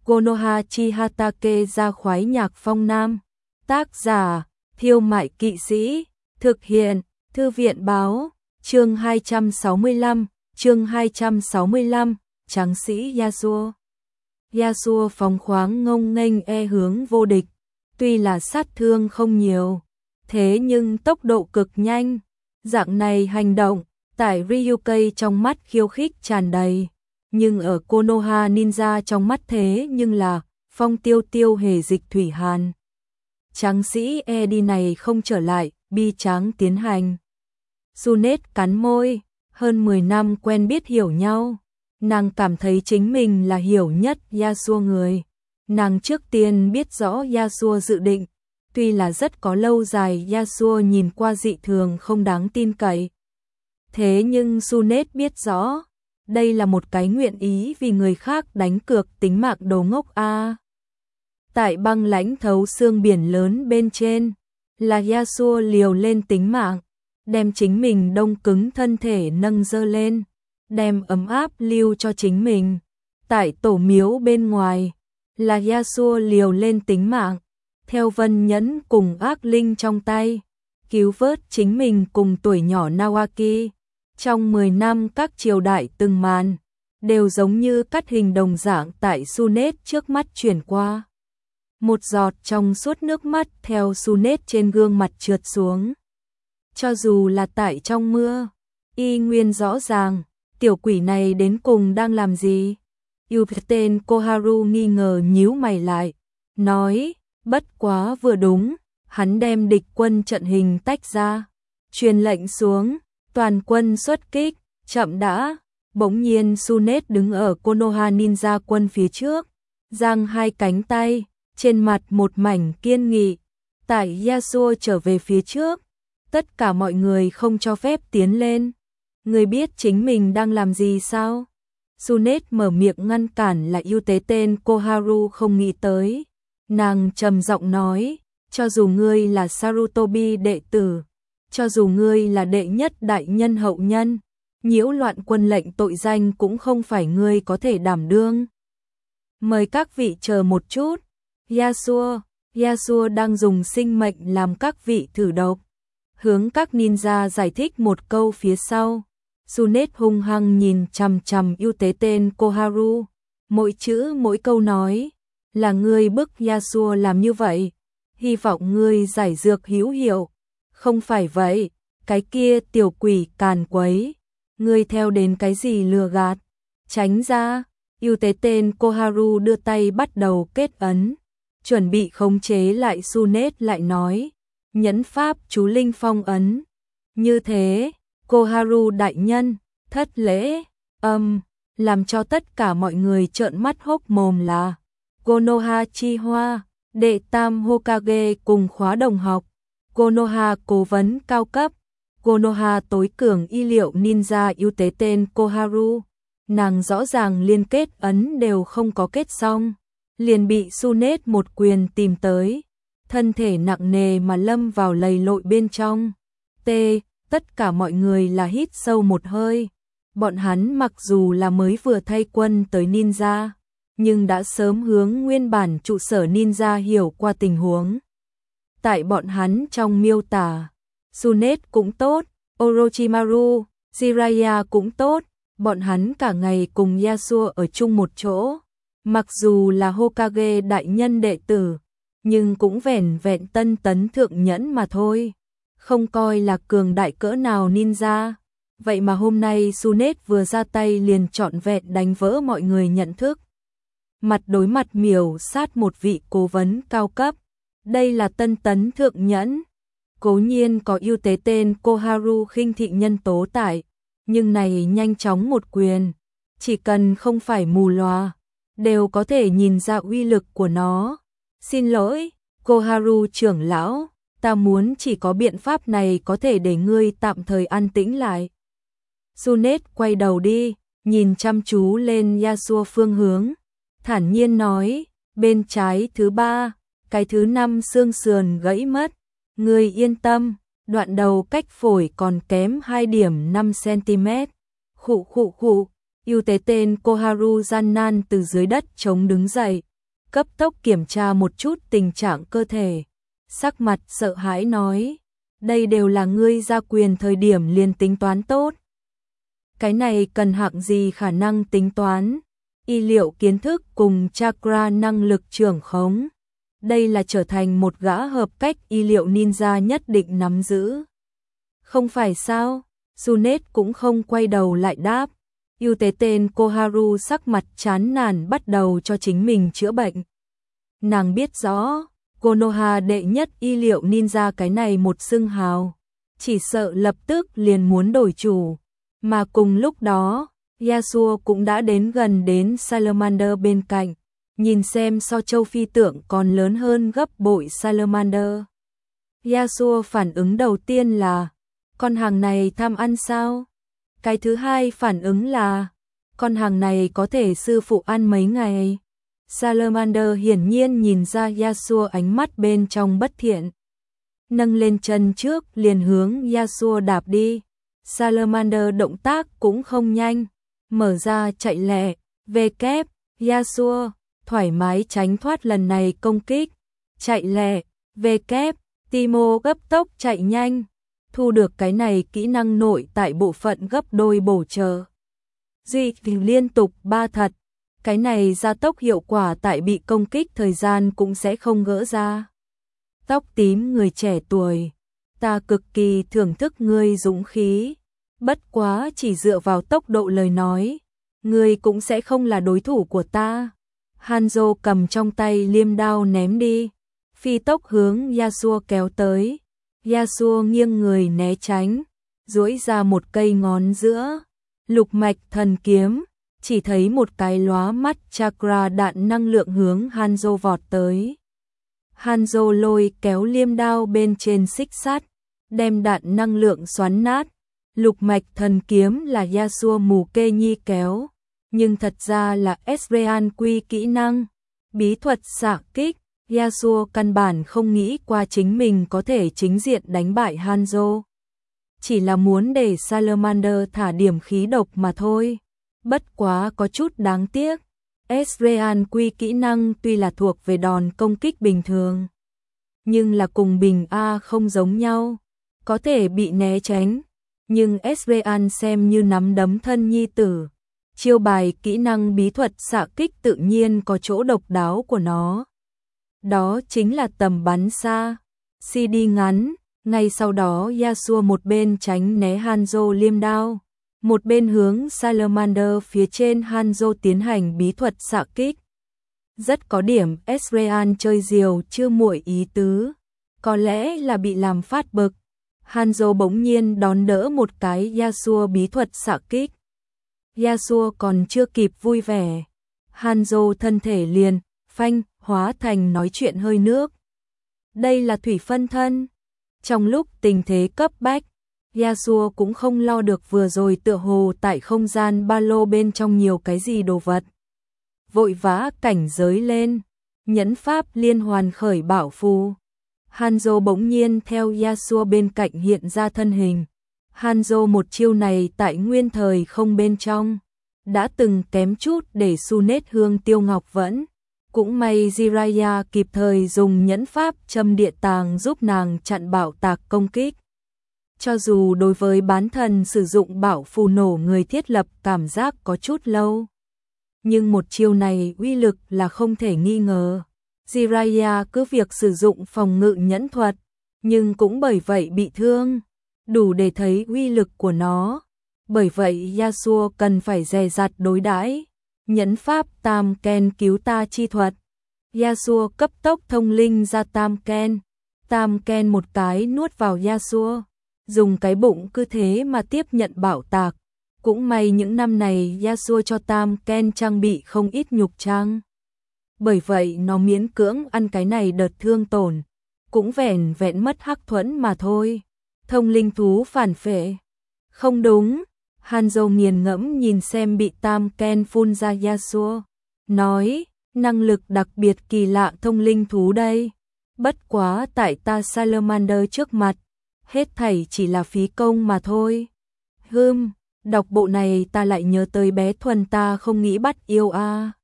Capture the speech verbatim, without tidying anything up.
Konoha Chihatake ra khoái nhạc phong nam. Tác giả, Thiêu Mại Kỵ Sĩ. Thực hiện, Thư viện Báo. Chương hai trăm sáu mươi lăm, chương hai trăm sáu mươi lăm, Tráng sĩ Yasuo. Yasuo phóng khoáng ngông nghênh e hướng vô địch, tuy là sát thương không nhiều, thế nhưng tốc độ cực nhanh. Dạng này hành động, tại Ryukai trong mắt khiêu khích tràn đầy, nhưng ở Konoha Ninja trong mắt thế nhưng là phong tiêu tiêu hề dịch thủy hàn. Tráng sĩ Edi này không trở lại, bi tráng tiến hành. Sunet cắn môi, hơn mười năm quen biết hiểu nhau, nàng cảm thấy chính mình là hiểu nhất Yasuo người. Nàng trước tiên biết rõ Yasuo dự định, tuy là rất có lâu dài Yasuo nhìn qua dị thường không đáng tin cậy. Thế nhưng Sunet biết rõ, đây là một cái nguyện ý vì người khác đánh cược tính mạng đồ ngốc a. Tại băng lãnh thấu xương biển lớn bên trên, là Yasuo liều lên tính mạng, đem chính mình đông cứng thân thể nâng dơ lên, đem ấm áp lưu cho chính mình. Tại tổ miếu bên ngoài, là Yasuo liều lên tính mạng, theo vân nhẫn cùng ác linh trong tay, cứu vớt chính mình cùng tuổi nhỏ Nawaki. Trong mười năm các triều đại từng màn, đều giống như cắt hình đồng dạng tại Sunet trước mắt chuyển qua. Một giọt trong suốt nước mắt theo Sunet trên gương mặt trượt xuống. Cho dù là tại trong mưa, y nguyên rõ ràng, tiểu quỷ này đến cùng đang làm gì? Yuten Koharu nghi ngờ nhíu mày lại, nói, bất quá vừa đúng, hắn đem địch quân trận hình tách ra, truyền lệnh xuống, toàn quân xuất kích, chậm đã. Bỗng nhiên Sunet đứng ở Konoha Ninja quân phía trước, giang hai cánh tay, trên mặt một mảnh kiên nghị. Tại Yasuo trở về phía trước, tất cả mọi người không cho phép tiến lên. Người biết chính mình đang làm gì sao? Sunet mở miệng ngăn cản là Yuten Koharu không nghĩ tới. Nàng trầm giọng nói, cho dù ngươi là Sarutobi đệ tử, cho dù ngươi là đệ nhất đại nhân hậu nhân, nhiễu loạn quân lệnh tội danh cũng không phải ngươi có thể đảm đương. Mời các vị chờ một chút. Yasuo, Yasuo đang dùng sinh mệnh làm các vị thử độc. Hướng các ninja giải thích một câu phía sau. Sunet hung hăng nhìn chằm chằm Yuten Koharu, mỗi chữ mỗi câu nói, là ngươi bức Yasuo làm như vậy, hy vọng ngươi giải dược hữu hiệu. Không phải vậy, cái kia tiểu quỷ càn quấy, ngươi theo đến cái gì lừa gạt, tránh ra. Yuten Koharu đưa tay bắt đầu kết ấn, chuẩn bị khống chế lại. Sunet lại nói, nhẫn pháp chú linh phong ấn. Như thế, Koharu đại nhân, thất lễ. Âm, um, làm cho tất cả mọi người trợn mắt hốc mồm là Konoha Chihoa, đệ tam Hokage cùng khóa đồng học, Konoha cố vấn cao cấp, Konoha tối cường y liệu ninja Yuten Koharu. Nàng rõ ràng liên kết ấn đều không có kết xong, liền bị Sunet một quyền tìm tới, thân thể nặng nề mà lâm vào lầy lội bên trong. T, tất cả mọi người là hít sâu một hơi. Bọn hắn mặc dù là mới vừa thay quân tới ninja, nhưng đã sớm hướng nguyên bản trụ sở ninja hiểu qua tình huống. Tại bọn hắn trong miêu tả, Sunet cũng tốt, Orochimaru, Jiraiya cũng tốt, bọn hắn cả ngày cùng Yasuo ở chung một chỗ. Mặc dù là Hokage đại nhân đệ tử, nhưng cũng vẻn vẹn tân tấn thượng nhẫn mà thôi, không coi là cường đại cỡ nào ninja. Vậy mà hôm nay Sunet vừa ra tay liền trọn vẹn đánh vỡ mọi người nhận thức. Mặt đối mặt miểu sát một vị cố vấn cao cấp, đây là tân tấn thượng nhẫn. Cố nhiên có Yuten Koharu khinh thị nhân tố tại, nhưng này nhanh chóng một quyền, chỉ cần không phải mù lòa, đều có thể nhìn ra uy lực của nó. Xin lỗi, Koharu trưởng lão, ta muốn chỉ có biện pháp này có thể để ngươi tạm thời an tĩnh lại. Sunet quay đầu đi, nhìn chăm chú lên Yasuo phương hướng, thản nhiên nói, bên trái thứ ba, cái thứ năm xương sườn gãy mất. Ngươi yên tâm, đoạn đầu cách phổi còn kém hai điểm năm xăng-ti-mét. Khụ khụ khụ, Yuten Koharu gian nan từ dưới đất chống đứng dậy, cấp tốc kiểm tra một chút tình trạng cơ thể. Sắc mặt sợ hãi nói, đây đều là ngươi ra quyền thời điểm liền tính toán tốt. Cái này cần hạng gì khả năng tính toán, y liệu kiến thức cùng chakra năng lực trưởng khống. Đây là trở thành một gã hợp cách y liệu ninja nhất định nắm giữ. Không phải sao, Sunet cũng không quay đầu lại đáp. Yêu tế tên Koharu sắc mặt chán nản bắt đầu cho chính mình chữa bệnh. Nàng biết rõ, Konoha đệ nhất y liệu ninja cái này một xưng hào, chỉ sợ lập tức liền muốn đổi chủ. Mà cùng lúc đó, Yasuo cũng đã đến gần đến Salamander bên cạnh, nhìn xem so châu phi tượng còn lớn hơn gấp bội Salamander. Yasuo phản ứng đầu tiên là, con hàng này tham ăn sao? Cái thứ hai phản ứng là, con hàng này có thể sư phụ ăn mấy ngày? Salamander hiển nhiên nhìn ra Yasuo ánh mắt bên trong bất thiện. Nâng lên chân trước liền hướng Yasuo đạp đi. Salamander động tác cũng không nhanh, mở ra chạy lẹ, về kép, Yasuo, thoải mái tránh thoát lần này công kích, chạy lẹ, về kép, Timo gấp tốc chạy nhanh, thu được cái này kỹ năng nội tại bộ phận gấp đôi bổ trợ. Duy liên tục ba thật, cái này gia tốc hiệu quả tại bị công kích thời gian cũng sẽ không gỡ ra. Tóc tím người trẻ tuổi, ta cực kỳ thưởng thức ngươi dũng khí, bất quá chỉ dựa vào tốc độ lời nói, ngươi cũng sẽ không là đối thủ của ta. Hanzo cầm trong tay liêm đao ném đi, phi tốc hướng Yasuo kéo tới. Yasuo nghiêng người né tránh, duỗi ra một cây ngón giữa, lục mạch thần kiếm, chỉ thấy một cái lóa mắt chakra đạn năng lượng hướng Hanzo vọt tới. Hanzo lôi kéo liêm đao bên trên xích sắt, đem đạn năng lượng xoắn nát. Lục mạch thần kiếm là Yasuo mù kê nhi kéo, nhưng thật ra là Ezreal quy kỹ năng, bí thuật xạ kích. Yasuo căn bản không nghĩ qua chính mình có thể chính diện đánh bại Hanzo. Chỉ là muốn để Salamander thả điểm khí độc mà thôi. Bất quá có chút đáng tiếc. Ezreal quy kỹ năng tuy là thuộc về đòn công kích bình thường, nhưng là cùng bình A không giống nhau, có thể bị né tránh. Nhưng Ezreal xem như nắm đấm thân nhi tử. Chiêu bài kỹ năng bí thuật xạ kích tự nhiên có chỗ độc đáo của nó. Đó chính là tầm bắn xa, xê đê ngắn. Ngay sau đó Yasuo một bên tránh né Hanzo liêm đao, một bên hướng Salamander phía trên Hanzo tiến hành bí thuật xạ kích. Rất có điểm Ezreal chơi diều chưa muội ý tứ, có lẽ là bị làm phát bực. Hanzo bỗng nhiên đón đỡ một cái Yasuo bí thuật xạ kích. Yasuo còn chưa kịp vui vẻ, Hanzo thân thể liền phanh hóa thành nói chuyện hơi nước. Đây là thủy phân thân. Trong lúc tình thế cấp bách, Yasuo cũng không lo được vừa rồi tựa hồ tại không gian ba lô bên trong nhiều cái gì đồ vật. Vội vã cảnh giới lên, nhẫn pháp liên hoàn khởi bảo phù. Hanzo bỗng nhiên theo Yasuo bên cạnh hiện ra thân hình. Hanzo một chiêu này tại nguyên thời không bên trong, đã từng kém chút để Sunet hương tiêu ngọc vẫn. Cũng may Jiraiya kịp thời dùng nhẫn pháp châm địa tàng giúp nàng chặn bảo tạc công kích. Cho dù đối với bán thần sử dụng bảo phù nổ người thiết lập cảm giác có chút lâu, nhưng một chiêu này uy lực là không thể nghi ngờ. Jiraiya cứ việc sử dụng phòng ngự nhẫn thuật, nhưng cũng bởi vậy bị thương, đủ để thấy uy lực của nó. Bởi vậy Yasuo cần phải dè dặt đối đãi. Nhẫn pháp tam ken cứu ta chi thuật. Yasuo cấp tốc thông linh ra tam ken. Tam ken một cái nuốt vào Yasuo, dùng cái bụng cứ thế mà tiếp nhận bảo tạc. Cũng may những năm này Yasuo cho tam ken trang bị không ít nhục trang. Bởi vậy nó miễn cưỡng ăn cái này đợt thương tổn, cũng vẻn vẹn mất hắc thuẫn mà thôi. Thông linh thú phản phệ. Không đúng. Hanzo nghiền ngẫm nhìn xem bị tam ken phun ra Yasuo, nói, năng lực đặc biệt kỳ lạ thông linh thú đây. Bất quá tại ta Salamander trước mặt, hết thảy chỉ là phí công mà thôi. Hừm, đọc bộ này ta lại nhớ tới bé thuần ta không nghĩ bắt yêu a. À.